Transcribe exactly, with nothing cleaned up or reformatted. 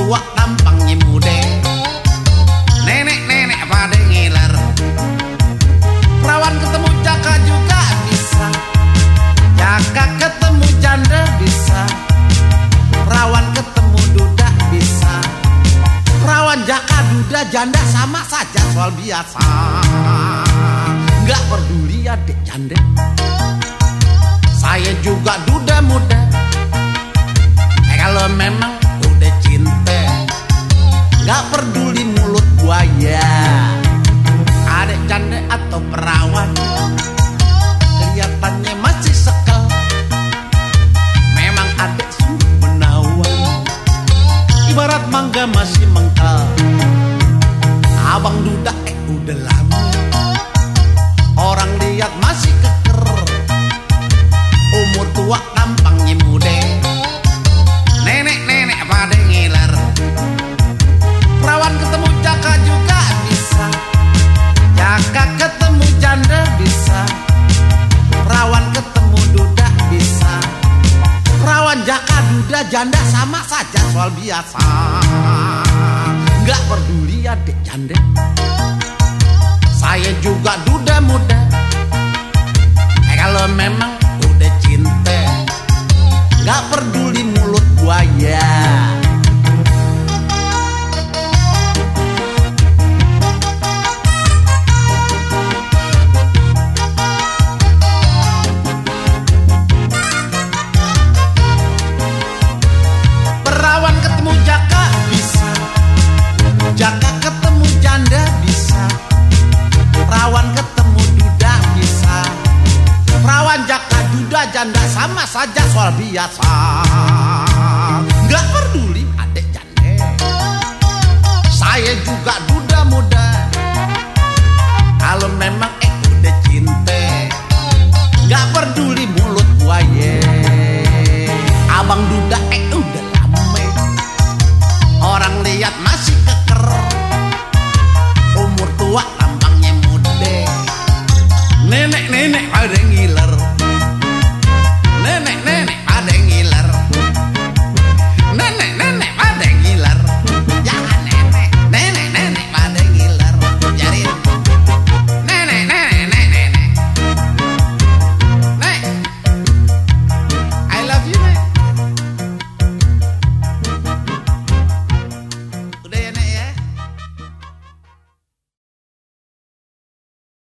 tua tampangnya muda, nenek-nenek pada ngiler. Perawan ketemu jaka juga bisa, jaka ketemu janda bisa, perawan ketemu duda bisa. Perawan jaka duda janda sama saja soal biasa. Gak peduli adik janda, saya juga duda muda. Eh kalau memang udah cinta, gak peduli mulut buaya, adik janda atau perawan, kelihatannya masih sekel. Memang adik sungguh menawan, ibarat mangga masih mengkal. Abang duda eh udah lama, orang lihat masih keker. Umur tua tampangnya muda, nenek-nenek pada ngiler. Perawan ketemu jaka juga bisa, jaka ketemu janda bisa, perawan ketemu duda bisa. Perawan jaka duda janda sama saja soal biasa. Gak peduli adik janda, saya juga duda muda. Eh kalau memang udah cinta, gak peduli mulut buaya. Perawan ketemu jaka bisa, jaka ketemu janda bisa, perawan ketemu duda bisa. Perawan jaka duda janda sama saja soal biasa.